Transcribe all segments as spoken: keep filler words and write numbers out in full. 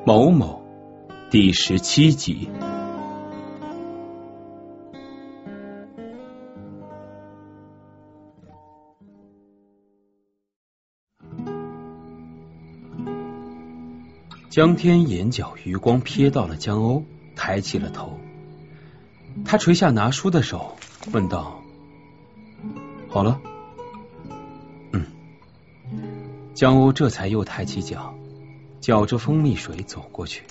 某某第十七集。江天眼角余光瞥到了江鸥，抬起了头。他垂下拿书的手，问道：好了？嗯。江鸥这才又抬起脚，搅着蜂蜜水走过去。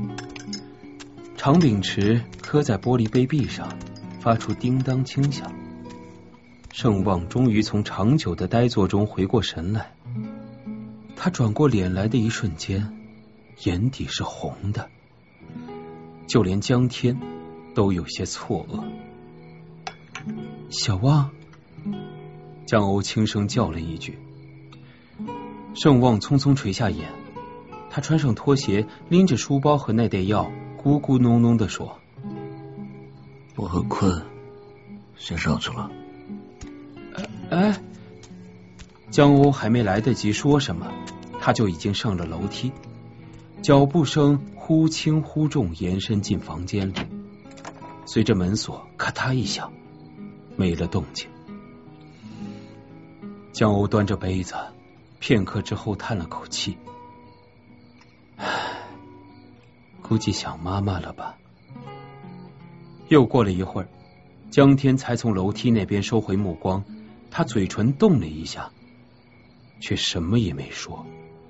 长柄匙磕在玻璃杯壁上，发出叮当轻响。盛望终于从长久的呆坐中回过神来，他转过脸来的一瞬间，眼底是红的，就连江天都有些错愕。小望，江鸥轻声叫了一句。盛望匆匆垂下眼，他穿上拖鞋，拎着书包和那袋药，咕咕哝哝地说： 我很困，先上去了。 哎，江鸥还没来得及说什么，他就已经上了楼梯，脚步声忽轻忽重延伸进房间里，随着门锁咔嗒一响，没了动静。江鸥端着杯子，片刻之后叹了口气，唉，估计想妈妈了吧。又过了一会儿，江天才从楼梯那边收回目光，他嘴唇动了一下，却什么也没说。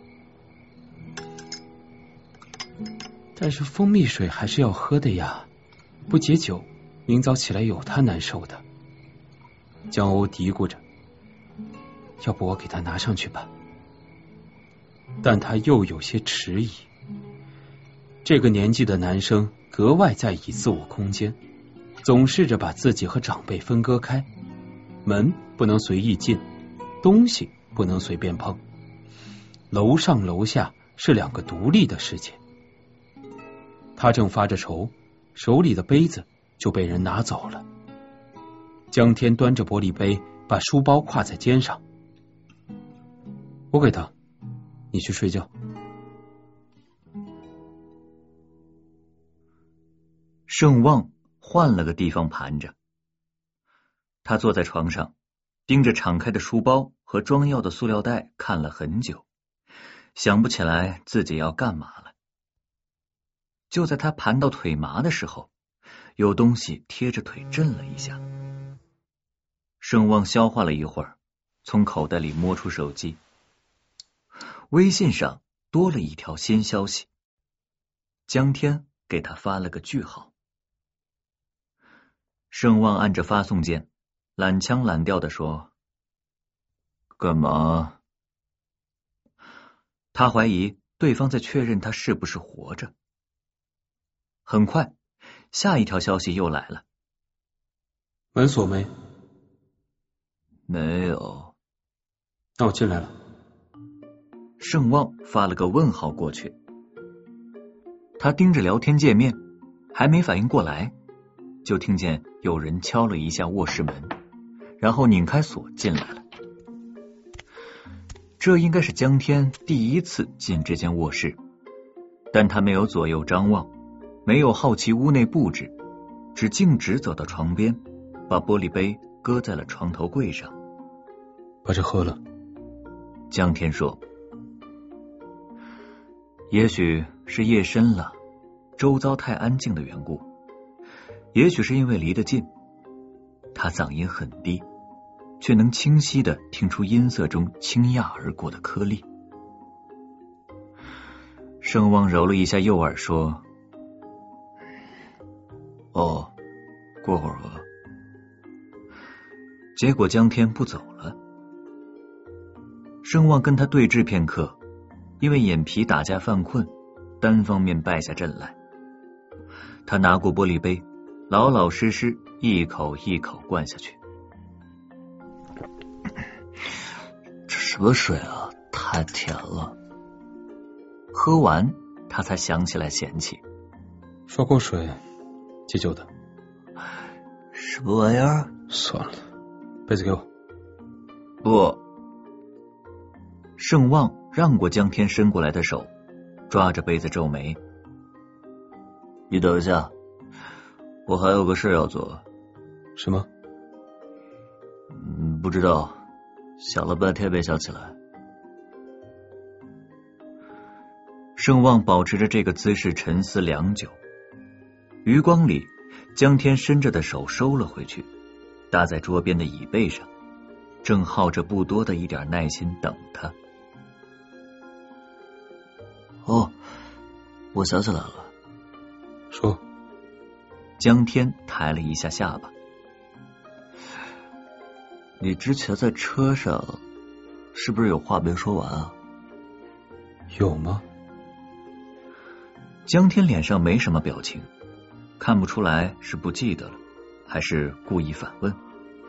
但是蜂蜜水还是要喝的呀，不解酒，明早起来有他难受的。江鸥嘀咕着，要不我给他拿上去吧。但他又有些迟疑。这个年纪的男生格外在意自我空间，总试着把自己和长辈分割开，门不能随意进，东西不能随便碰，楼上楼下是两个独立的世界。他正发着愁，手里的杯子就被人拿走了。江天端着玻璃杯，把书包挎在肩上。我给他，你去睡觉。 盛望换了个地方盘着，他坐在床上，盯着敞开的书包和装药的塑料袋看了很久，想不起来自己要干嘛了。就在他盘到腿麻的时候，有东西贴着腿震了一下。盛望消化了一会儿，从口袋里摸出手机，微信上多了一条新消息，江天给他发了个句号。盛望按着发送键，懒腔懒调地说：干嘛？他怀疑对方在确认他是不是活着。很快，下一条消息又来了。 门锁没？ 没有。 那我进来了。 盛望发了个问号过去。他盯着聊天界面，还没反应过来，就听见有人敲了一下卧室门，然后拧开锁进来了。这应该是江天第一次进这间卧室，但他没有左右张望，没有好奇屋内布置，只径直走到床边，把玻璃杯搁在了床头柜上。 把这喝了。 江天说。也许是夜深了，周遭太安静的缘故，也许是因为离得近，他嗓音很低，却能清晰地听出音色中倾轧而过的颗粒。盛望揉了一下右耳说： 哦，过会儿喝。 结果江天不走了。盛望跟他对峙片刻，因为眼皮打架犯困，单方面败下阵来。他拿过玻璃杯，老老实实一口一口灌下去。 这什么水啊，太甜了。 喝完他才想起来嫌弃。 刷锅水，解酒的。 什么玩意儿？ 算了，杯子给我。 不。 盛望让过江天伸过来的手， 抓着杯子皱眉。 你等一下，我还有个事要做。 什么？ 嗯，不知道，想了半天没想起来。 盛望保持着这个姿势沉思良久，余光里，江天伸着的手收了回去，搭在桌边的椅背上，正耗着不多的一点耐心等他。 哦，我想起来了。 说。 江天抬了一下下巴。 你之前在车上是不是有话没说完啊？ 有吗？ 江天脸上没什么表情，看不出来是不记得了，还是故意反问。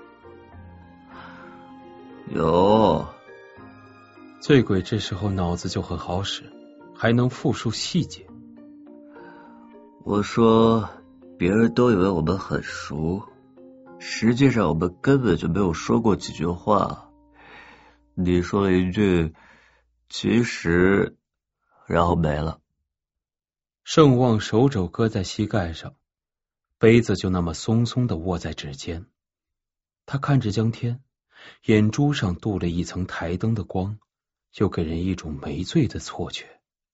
有。 醉鬼这时候脑子就很好使，还能复述细节。 我说别人都以为我们很熟，实际上我们根本就没有说过几句话。你说了一句其实，然后没了。 盛望手肘搁在膝盖上，杯子就那么松松的握在指尖。他看着江天，眼珠上镀了一层台灯的光，又给人一种没醉的错觉。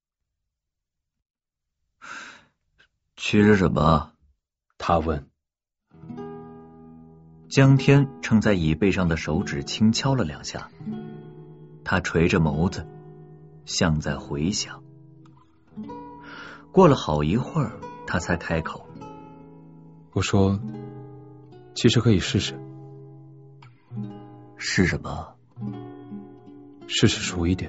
其实什么？ 他问。 江天撑在椅背上的手指轻敲了两下，他垂着眸子，像在回想。过了好一会儿，他才开口。 我说，其实可以试试。 是什么？ 试试熟一点。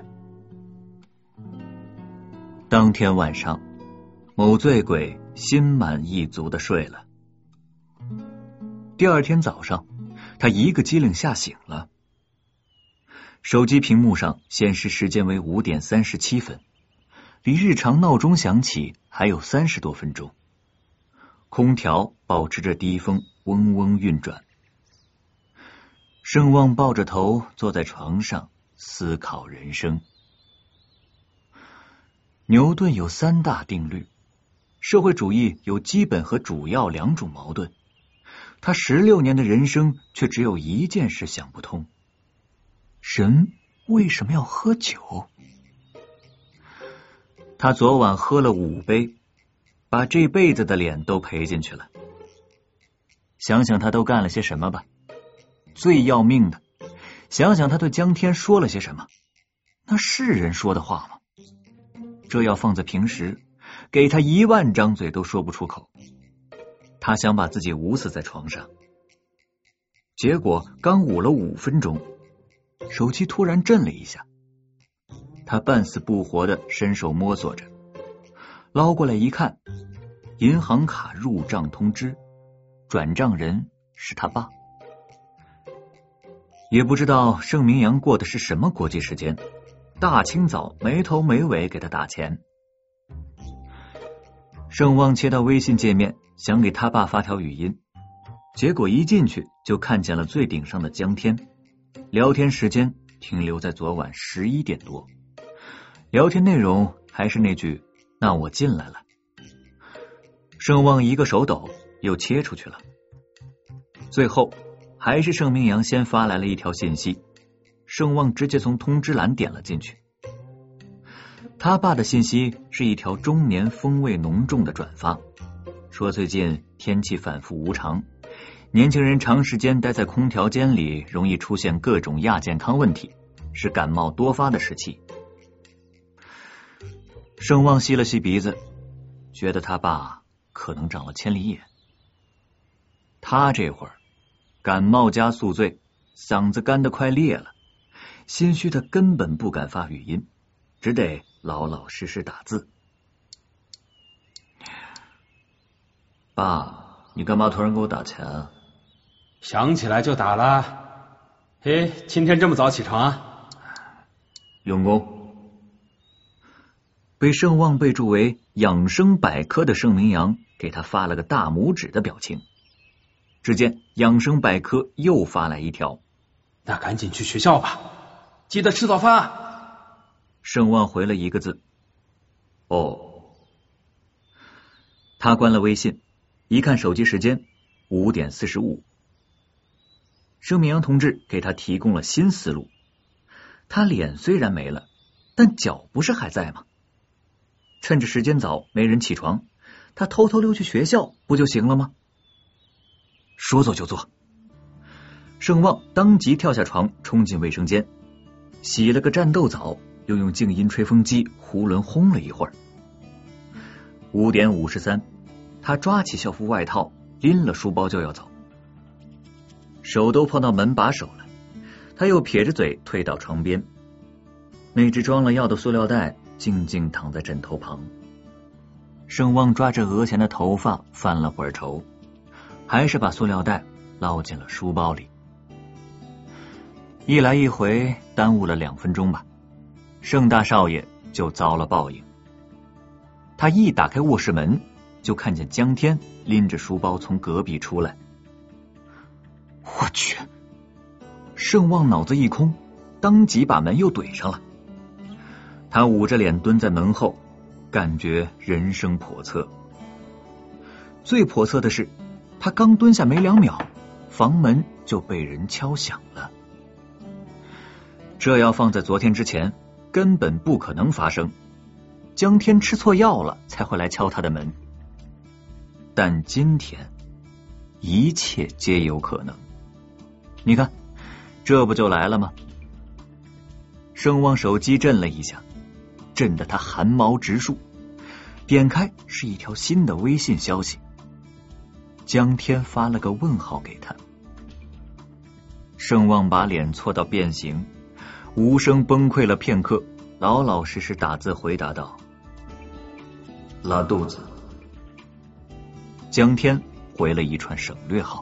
当天晚上，某醉鬼心满意足的睡了。第二天早上，他一个机灵吓醒了。手机屏幕上显示时间为五点三十七分，离日常闹钟响起还有三十多分钟。空调保持着低风，嗡嗡运转。盛望抱着头坐在床上思考人生。牛顿有三大定律，社会主义有基本和主要两种矛盾，他十六年的人生却只有一件事想不通：人为什么要喝酒？他昨晚喝了五杯，把这辈子的脸都赔进去了。想想他都干了些什么吧，最要命的，想想他对江天说了些什么，那是人说的话吗？这要放在平时，给他一万张嘴都说不出口。他想把自己捂死在床上，结果刚捂了五分钟，手机突然震了一下。他半死不活的伸手摸索着，捞过来一看，银行卡入账通知，转账人是他爸。也不知道盛明阳过的是什么国际时间，大清早没头没尾给他打钱。盛望切到微信界面，想给他爸发条语音，结果一进去就看见了最顶上的江天，聊天时间停留在昨晚十一点多，聊天内容还是那句那我进来了。盛望一个手抖又切出去了，最后还是盛明阳先发来了一条信息，盛望直接从通知栏点了进去。他爸的信息是一条中年风味浓重的转发，说最近天气反复无常，年轻人长时间待在空调间里容易出现各种亚健康问题，是感冒多发的时期。盛望吸了吸鼻子，觉得他爸可能长了千里眼。他这会儿感冒加宿醉，嗓子干得快裂了，心虚的根本不敢发语音，只得老老实实打字。爸，你干嘛突然给我打钱啊？ 想起来就打了。嘿，今天这么早起床啊？ 用功。被盛望备注为养生百科的盛明阳给他发了个大拇指的表情。只见养生百科又发来一条， 那赶紧去学校吧，记得吃早饭。 盛望回了一个字， 哦。他关了微信，一看手机时间，五点四十五。盛明阳同志给他提供了新思路，他脸虽然没了，但脚不是还在吗？趁着时间早，没人起床，他偷偷溜去学校不就行了吗？说做就做。盛旺当即跳下床，冲进卫生间，洗了个战斗澡，又用静音吹风机囫囵轰了一会儿。五点五十三，他抓起校服外套，拎了书包就要走，手都碰到门把手了，他又撇着嘴退到床边，那只装了药的塑料袋静静躺在枕头旁。盛旺抓着额前的头发犯了会儿愁，还是把塑料袋捞进了书包里。一来一回耽误了两分钟吧，盛大少爷就遭了报应。他一打开卧室门，就看见江天拎着书包从隔壁出来。我去！盛旺脑子一空，当即把门又怼上了。他捂着脸蹲在门后，感觉人生叵测。最叵测的是，他刚蹲下没两秒，房门就被人敲响了。这要放在昨天之前，根本不可能发生。江天吃错药了才会来敲他的门，但今天一切皆有可能。你看，这不就来了吗？盛旺手机震了一下，震得他汗毛直竖，点开是一条新的微信消息，江天发了个问号给他。盛旺把脸搓到变形，无声崩溃了片刻，老老实实打字回答道：拉肚子。江天回了一串省略号。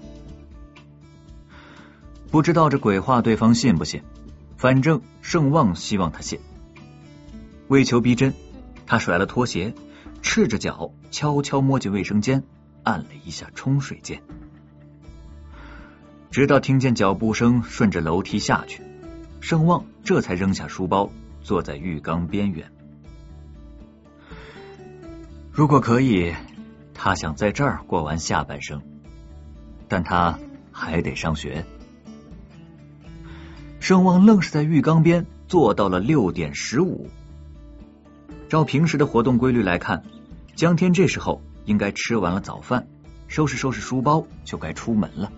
不知道这鬼话对方信不信，反正盛旺希望他信。为求逼真，他甩了拖鞋，赤着脚悄悄摸进卫生间，按了一下冲水键，直到听见脚步声顺着楼梯下去，盛旺这才扔下书包，坐在浴缸边缘。如果可以，他想在这儿过完下半生，但他还得上学。盛旺愣是在浴缸边坐到了六点十五。照平时的活动规律来看，江天这时候应该吃完了早饭，收拾收拾书包就该出门了。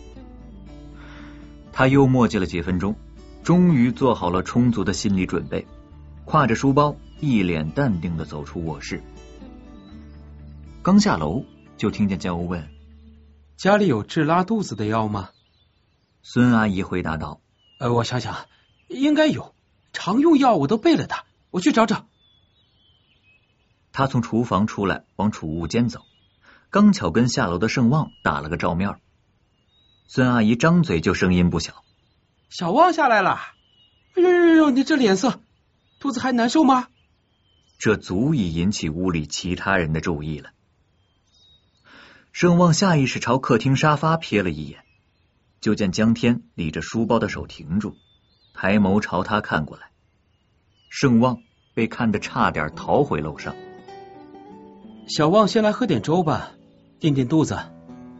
他又磨叽了几分钟，终于做好了充足的心理准备，挎着书包一脸淡定地走出卧室。刚下楼就听见江鸥问： 家里有治拉肚子的药吗？ 孙阿姨回答道： 呃，我想想，应该有，常用药我都备了的，我去找找。 他从厨房出来，往储物间走，刚巧跟下楼的盛旺打了个照面。孙阿姨张嘴就声音不小： 小旺下来了！哎呦呦呦，你这脸色，肚子还难受吗？ 这足以引起屋里其他人的注意了。盛旺下意识朝客厅沙发瞥了一眼，就见江天理着书包的手停住，抬眸朝他看过来。盛旺被看得差点逃回楼上。 小旺先来喝点粥吧，垫垫肚子。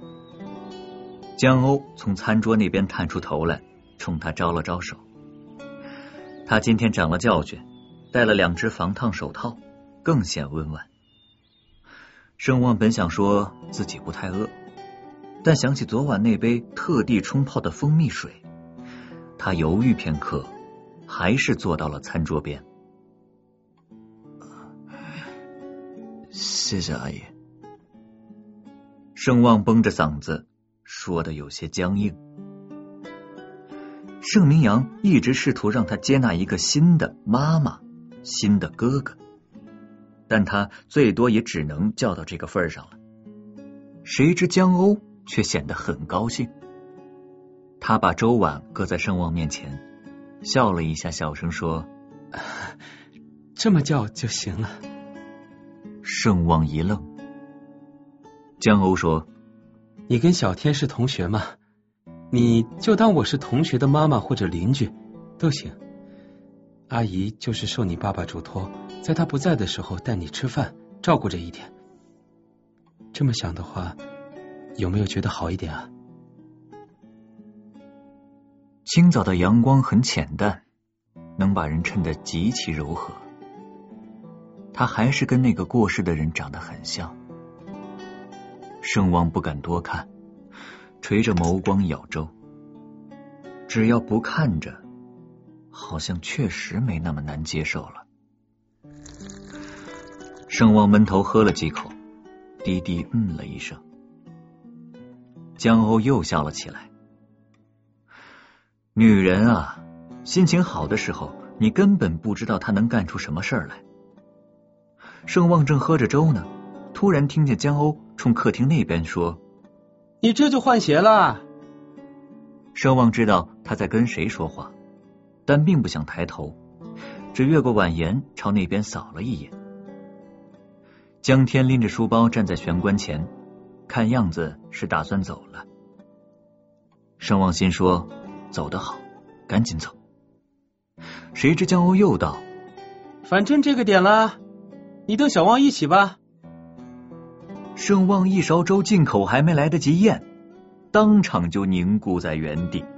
江鸥从餐桌那边探出头来，冲他招了招手。他今天长了教训，戴了两只防烫手套，更显温婉。盛旺本想说自己不太饿，但想起昨晚那杯特地冲泡的蜂蜜水，他犹豫片刻，还是坐到了餐桌边。 谢谢阿姨。 盛旺绷着嗓子说的有些僵硬。盛明阳一直试图让他接纳一个新的妈妈，新的哥哥，但他最多也只能叫到这个份上了。谁知江鸥却显得很高兴，他把粥碗搁在盛旺面前，笑了一下，小声说： 这么叫就行了。 盛旺一愣。江鸥说： 你跟小天是同学吗？你就当我是同学的妈妈或者邻居都行。阿姨就是受你爸爸嘱托， 在他不在的时候带你吃饭，照顾着一点。这么想的话，有没有觉得好一点啊？ 清早的阳光很浅淡，能把人衬得极其柔和。他还是跟那个过世的人长得很像。圣旺不敢多看，垂着眸光咬粥。只要不看着，好像确实没那么难接受了。圣旺闷头喝了几口，低低嗯了一声。江鸥又笑了起来。女人啊，心情好的时候，你根本不知道她能干出什么事儿来。圣旺正喝着粥呢，突然听见江鸥冲客厅那边说：“ 你这就换鞋了。” 圣旺知道他在跟谁说话，但并不想抬头，只越过碗沿朝那边扫了一眼。江天拎着书包站在玄关前，看样子是打算走了。圣旺心说：走得好，赶紧走。谁知江鸥又道： 反正这个点了，你等小旺一起吧。 圣旺一勺粥进口还没来得及咽，当场就凝固在原地。